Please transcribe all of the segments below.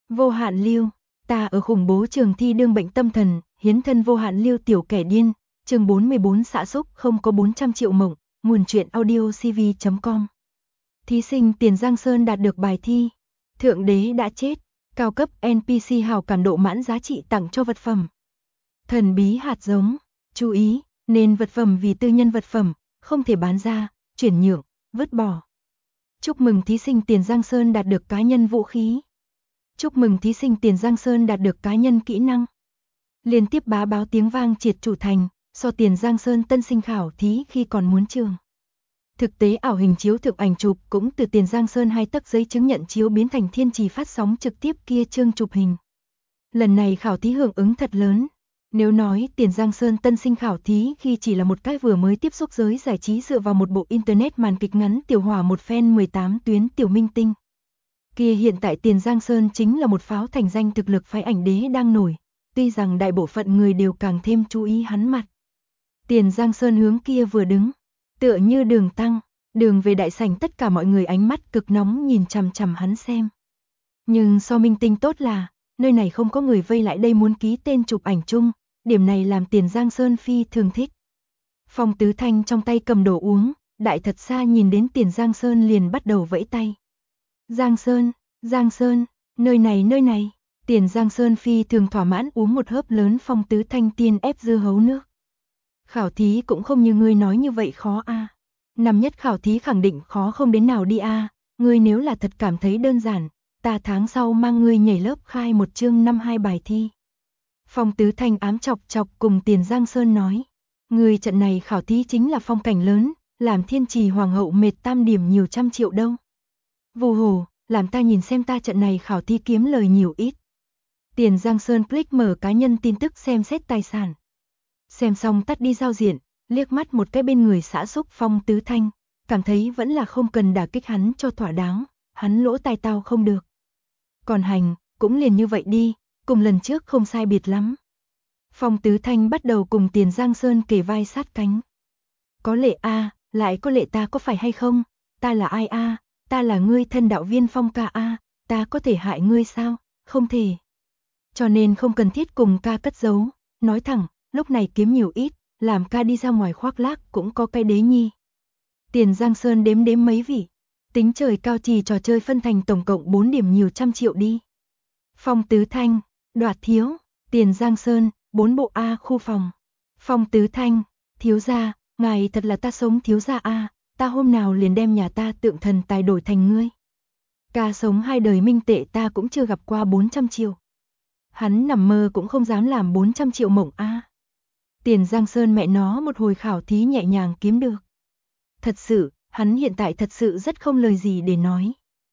Vô hạn lưu, ta ở khủng bố trường thi đương bệnh tâm thần, hiến thân vô hạn lưu tiểu kẻ điên, chương 44 xã xúc không có 400 triệu mộng, nguồn truyện audio cv.com. Thí sinh Tiền Giang Sơn đạt được bài thi. Thượng đế đã chết, cao cấp NPC hào cảm độ mãn giá trị tặng cho vật phẩm. Thần bí hạt giống, chú ý, nên vật phẩm vì tư nhân vật phẩm, không thể bán ra, chuyển nhượng, vứt bỏ. Chúc mừng thí sinh Tiền Giang Sơn đạt được cá nhân vũ khí. Chúc mừng thí sinh Tiền Giang Sơn đạt được cá nhân kỹ năng. Liên tiếp bá báo tiếng vang triệt chủ thành, so Tiền Giang Sơn tân sinh khảo thí khi còn muốn trường. Thực tế ảo hình chiếu thực ảnh chụp cũng từ Tiền Giang Sơn 2 tấc giấy chứng nhận chiếu biến thành thiên trì phát sóng trực tiếp kia chương chụp hình. Lần này khảo thí hưởng ứng thật lớn. Nếu nói Tiền Giang Sơn tân sinh khảo thí khi chỉ là một cái vừa mới tiếp xúc giới giải trí dựa vào một bộ internet màn kịch ngắn tiểu hỏa một fan 18 tuyến tiểu minh tinh. Kia hiện tại Tiền Giang Sơn chính là một pháo thành danh thực lực phái ảnh đế đang nổi, tuy rằng đại bộ phận người đều càng thêm chú ý hắn mặt. Tiền Giang Sơn hướng kia vừa đứng, tựa như đường tăng, đường về đại sảnh tất cả mọi người ánh mắt cực nóng nhìn chằm chằm hắn xem. Nhưng so minh tinh tốt là, nơi này không có người vây lại đây muốn ký tên chụp ảnh chung, điểm này làm Tiền Giang Sơn phi thường thích. Phong Tứ Thanh trong tay cầm đồ uống, đại thật xa nhìn đến Tiền Giang Sơn liền bắt đầu vẫy tay. Giang Sơn, nơi này, Tiền Giang Sơn phi thường thỏa mãn uống một hớp lớn Phong Tứ Thanh tiên ép dưa hấu nước. Khảo thí cũng không như ngươi nói như vậy khó a. Năm nhất khảo thí khẳng định khó không đến nào đi a, ngươi nếu là thật cảm thấy đơn giản, ta tháng sau mang ngươi nhảy lớp khai một chương 52 bài thi. Phong Tứ Thanh ám chọc chọc cùng Tiền Giang Sơn nói, ngươi trận này khảo thí chính là phong cảnh lớn, làm thiên trì hoàng hậu mệt tam điểm nhiều trăm triệu đâu. Vù hồ, làm ta nhìn xem ta trận này khảo thí kiếm lời nhiều ít. Tiền Giang Sơn click mở cá nhân tin tức xem xét tài sản. Xem xong tắt đi giao diện, liếc mắt một cái bên người xã xúc Phong Tứ Thanh, cảm thấy vẫn là không cần đả kích hắn cho thỏa đáng, hắn lỗ tai tao không được. Còn hành, cũng liền như vậy đi, cùng lần trước không sai biệt lắm. Phong Tứ Thanh bắt đầu cùng Tiền Giang Sơn kề vai sát cánh. Có lệ a, lại có lệ ta có phải hay không? Ta là ai a? Ta là ngươi thân đạo viên Phong ca a, ta có thể hại ngươi sao? Không thể. Cho nên không cần thiết cùng ca cất giấu, nói thẳng, lúc này kiếm nhiều ít, làm ca đi ra ngoài khoác lác cũng có cái đế nhi. Tiền Giang Sơn đếm đếm mấy vị, tính trời cao trì trò chơi phân thành tổng cộng 4 điểm nhiều trăm triệu đi. Phong Tứ Thanh, đoạt thiếu, Tiền Giang Sơn, 4 bộ A khu phòng. Phong Tứ Thanh, thiếu gia, ngài thật là ta sống thiếu gia a, ta hôm nào liền đem nhà ta tượng thần tài đổi thành ngươi. Ca sống 2 đời minh tệ ta cũng chưa gặp qua 400 triệu. Hắn nằm mơ cũng không dám làm 400 triệu mộng a. Tiền Giang Sơn mẹ nó một hồi khảo thí nhẹ nhàng kiếm được. Thật sự, hắn hiện tại thật sự rất không lời gì để nói.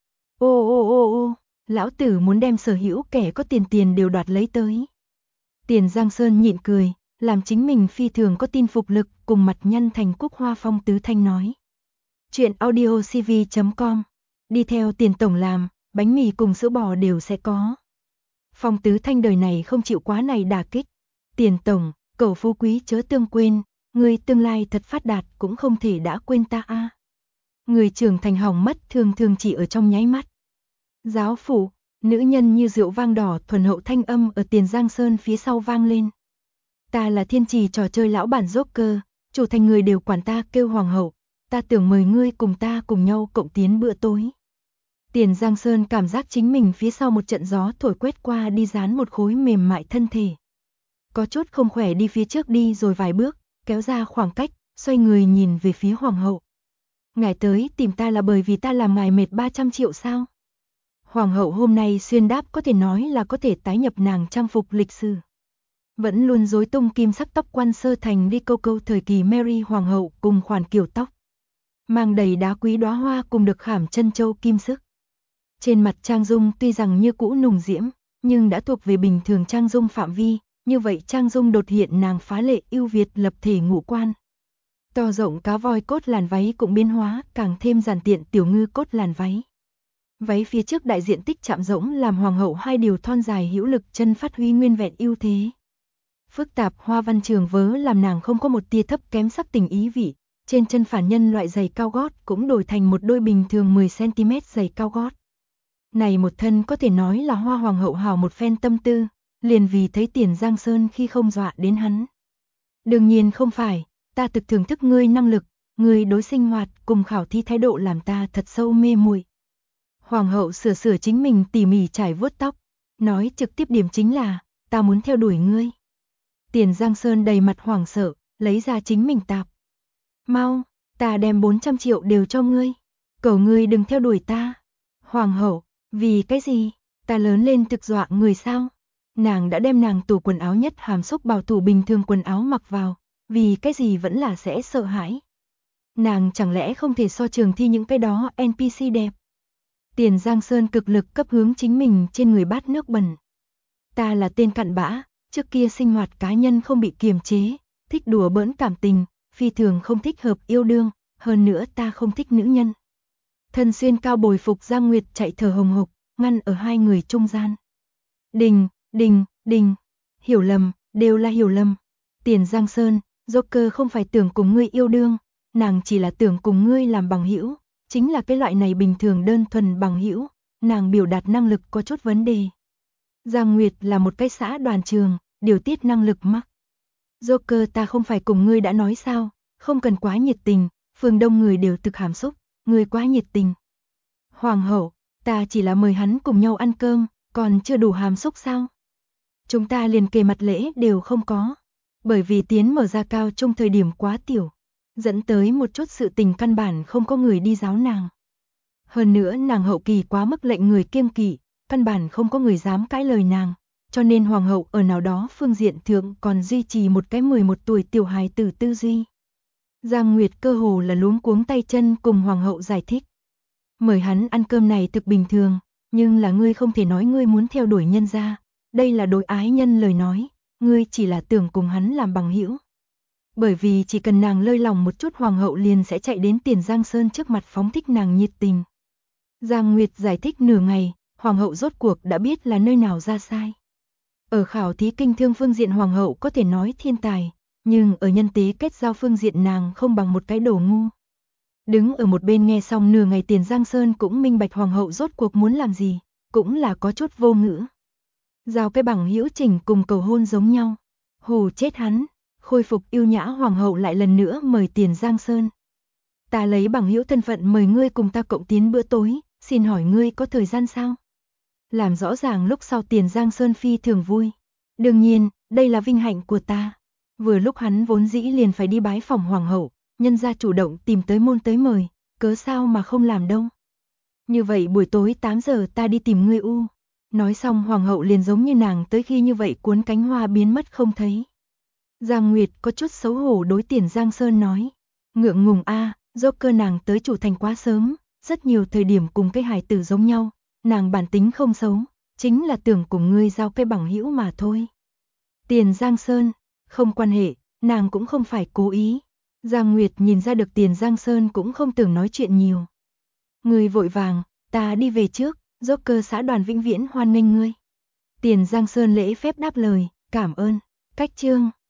Ô, lão tử muốn đem sở hữu kẻ có tiền đều đoạt lấy tới. Tiền Giang Sơn nhịn cười, làm chính mình phi thường có tin phục lực cùng mặt nhăn thành cúc hoa. Phong Tứ Thanh nói. Chuyện audio cv.com, đi theo Tiền Tổng làm, bánh mì cùng sữa bò đều sẽ có. Phong Tứ Thanh đời này không chịu quá này đả kích. Tiền Tổng, cẩu phú quý chớ tương quên, người tương lai thật phát đạt cũng không thể đã quên ta a. Người trưởng thành hỏng mất thường chỉ ở trong nháy mắt. Giáo phủ, nữ nhân như rượu vang đỏ thuần hậu thanh âm ở Tiền Giang Sơn phía sau vang lên. Ta là thiên trì trò chơi lão bản Joker, chủ thành người đều quản ta kêu hoàng hậu, ta tưởng mời ngươi cùng ta cùng nhau cộng tiến bữa tối. Tiền Giang Sơn cảm giác chính mình phía sau một trận gió thổi quét qua đi dán một khối mềm mại thân thể. Có chút không khỏe đi phía trước đi rồi vài bước, kéo ra khoảng cách, xoay người nhìn về phía hoàng hậu. Ngài tới tìm ta là bởi vì ta làm ngài mệt 300 triệu sao? Hoàng hậu hôm nay xuyên đáp có thể nói là có thể tái nhập nàng trang phục lịch sử. Vẫn luôn rối tung kim sắc tóc quan sơ thành đi câu thời kỳ Mary hoàng hậu cùng khoản kiểu tóc. Mang đầy đá quý đóa hoa cùng được khảm chân châu kim sức. Trên mặt trang dung tuy rằng như cũ nùng diễm, nhưng đã thuộc về bình thường trang dung phạm vi, như vậy trang dung đột hiện nàng phá lệ ưu việt lập thể ngũ quan. To rộng cá voi cốt làn váy cũng biến hóa, càng thêm giản tiện tiểu ngư cốt làn váy. Váy phía trước đại diện tích chạm rỗng làm hoàng hậu 2 điều thon dài hữu lực chân phát huy nguyên vẹn ưu thế. Phức tạp hoa văn trường vớ làm nàng không có một tia thấp kém sắc tình ý vị, trên chân phản nhân loại giày cao gót cũng đổi thành một đôi bình thường 10 cm giày cao gót. Này một thân có thể nói là Hoa Hoàng hậu hào một phen tâm tư, liền vì thấy Tiền Giang Sơn khi không dọa đến hắn. Đương nhiên không phải, ta thực thưởng thức ngươi năng lực, ngươi đối sinh hoạt cùng khảo thi thái độ làm ta thật sâu mê muội. Hoàng hậu sửa chính mình tỉ mỉ trải vuốt tóc, nói trực tiếp điểm chính là, ta muốn theo đuổi ngươi. Tiền Giang Sơn đầy mặt hoảng sợ, lấy ra chính mình tạp. Mau, ta đem 400 triệu đều cho ngươi, cầu ngươi đừng theo đuổi ta. Hoàng hậu, vì cái gì, ta lớn lên thực dọa người sao? Nàng đã đem nàng tủ quần áo nhất hàm xúc bảo thủ bình thường quần áo mặc vào, vì cái gì vẫn là sẽ sợ hãi. Nàng chẳng lẽ không thể so trường thi những cái đó NPC đẹp. Tiền Giang Sơn cực lực cấp hướng chính mình trên người bát nước bẩn. Ta là tên cặn bã, trước kia sinh hoạt cá nhân không bị kiềm chế, thích đùa bỡn cảm tình, phi thường không thích hợp yêu đương, hơn nữa ta không thích nữ nhân. Thân xuyên cao bồi phục Giang Nguyệt chạy thở hồng hộc, ngăn ở hai người trung gian. Đình, hiểu lầm, đều là hiểu lầm. Tiền Giang Sơn, Joker không phải tưởng cùng ngươi yêu đương, nàng chỉ là tưởng cùng ngươi làm bằng hữu, chính là cái loại này bình thường đơn thuần bằng hữu, nàng biểu đạt năng lực có chút vấn đề. Giang Nguyệt là một cái xã đoàn trường, điều tiết năng lực mắc. Joker ta không phải cùng ngươi đã nói sao, không cần quá nhiệt tình, phương đông người đều thực hàm xúc, ngươi quá nhiệt tình. Hoàng hậu, ta chỉ là mời hắn cùng nhau ăn cơm, còn chưa đủ hàm xúc sao? Chúng ta liền kề mặt lễ đều không có, bởi vì tiến mở ra cao trong thời điểm quá tiểu, dẫn tới một chút sự tình căn bản không có người đi giáo nàng. Hơn nữa nàng hậu kỳ quá mức lệnh người kiêng kỵ, căn bản không có người dám cãi lời nàng, cho nên hoàng hậu ở nào đó phương diện thượng còn duy trì một cái 11 tuổi tiểu hài tử tư duy. Giang Nguyệt cơ hồ là luống cuống tay chân cùng hoàng hậu giải thích. Mời hắn ăn cơm này thực bình thường, nhưng là ngươi không thể nói ngươi muốn theo đuổi nhân gia, đây là đối ái nhân lời nói, ngươi chỉ là tưởng cùng hắn làm bằng hữu. Bởi vì chỉ cần nàng lơi lòng một chút hoàng hậu liền sẽ chạy đến Tiền Giang Sơn trước mặt phóng thích nàng nhiệt tình. Giang Nguyệt giải thích nửa ngày, hoàng hậu rốt cuộc đã biết là nơi nào ra sai. Ở khảo thí kinh thương phương diện hoàng hậu có thể nói thiên tài, nhưng ở nhân tế kết giao phương diện nàng không bằng một cái đồ ngu. Đứng ở một bên nghe xong nửa ngày Tiền Giang Sơn cũng minh bạch hoàng hậu rốt cuộc muốn làm gì, cũng là có chút vô ngữ. Giao cái bằng hữu chỉnh cùng cầu hôn giống nhau, hù chết hắn. Khôi phục yêu nhã hoàng hậu lại lần nữa mời Tiền Giang Sơn. Ta lấy bằng hữu thân phận mời ngươi cùng ta cộng tiến bữa tối, xin hỏi ngươi có thời gian sao? Làm rõ ràng lúc sau Tiền Giang Sơn phi thường vui. Đương nhiên, đây là vinh hạnh của ta. Vừa lúc hắn vốn dĩ liền phải đi bái phòng hoàng hậu, nhân gia chủ động tìm tới môn tới mời, cớ sao mà không làm đâu. Như vậy buổi tối 8 giờ ta đi tìm ngươi u. Nói xong hoàng hậu liền giống như nàng tới khi như vậy cuốn cánh hoa biến mất không thấy. Giang Nguyệt có chút xấu hổ đối Tiền Giang Sơn nói. Ngượng ngùng a, Joker nàng tới chủ thành quá sớm, rất nhiều thời điểm cùng cái hài tử giống nhau, nàng bản tính không xấu, chính là tưởng cùng ngươi giao cái bằng hữu mà thôi. Tiền Giang Sơn, không quan hệ, nàng cũng không phải cố ý. Giang Nguyệt nhìn ra được Tiền Giang Sơn cũng không tưởng nói chuyện nhiều. Ngươi vội vàng, ta đi về trước, Joker xã đoàn vĩnh viễn hoan nghênh ngươi. Tiền Giang Sơn lễ phép đáp lời, cảm ơn. Cách chương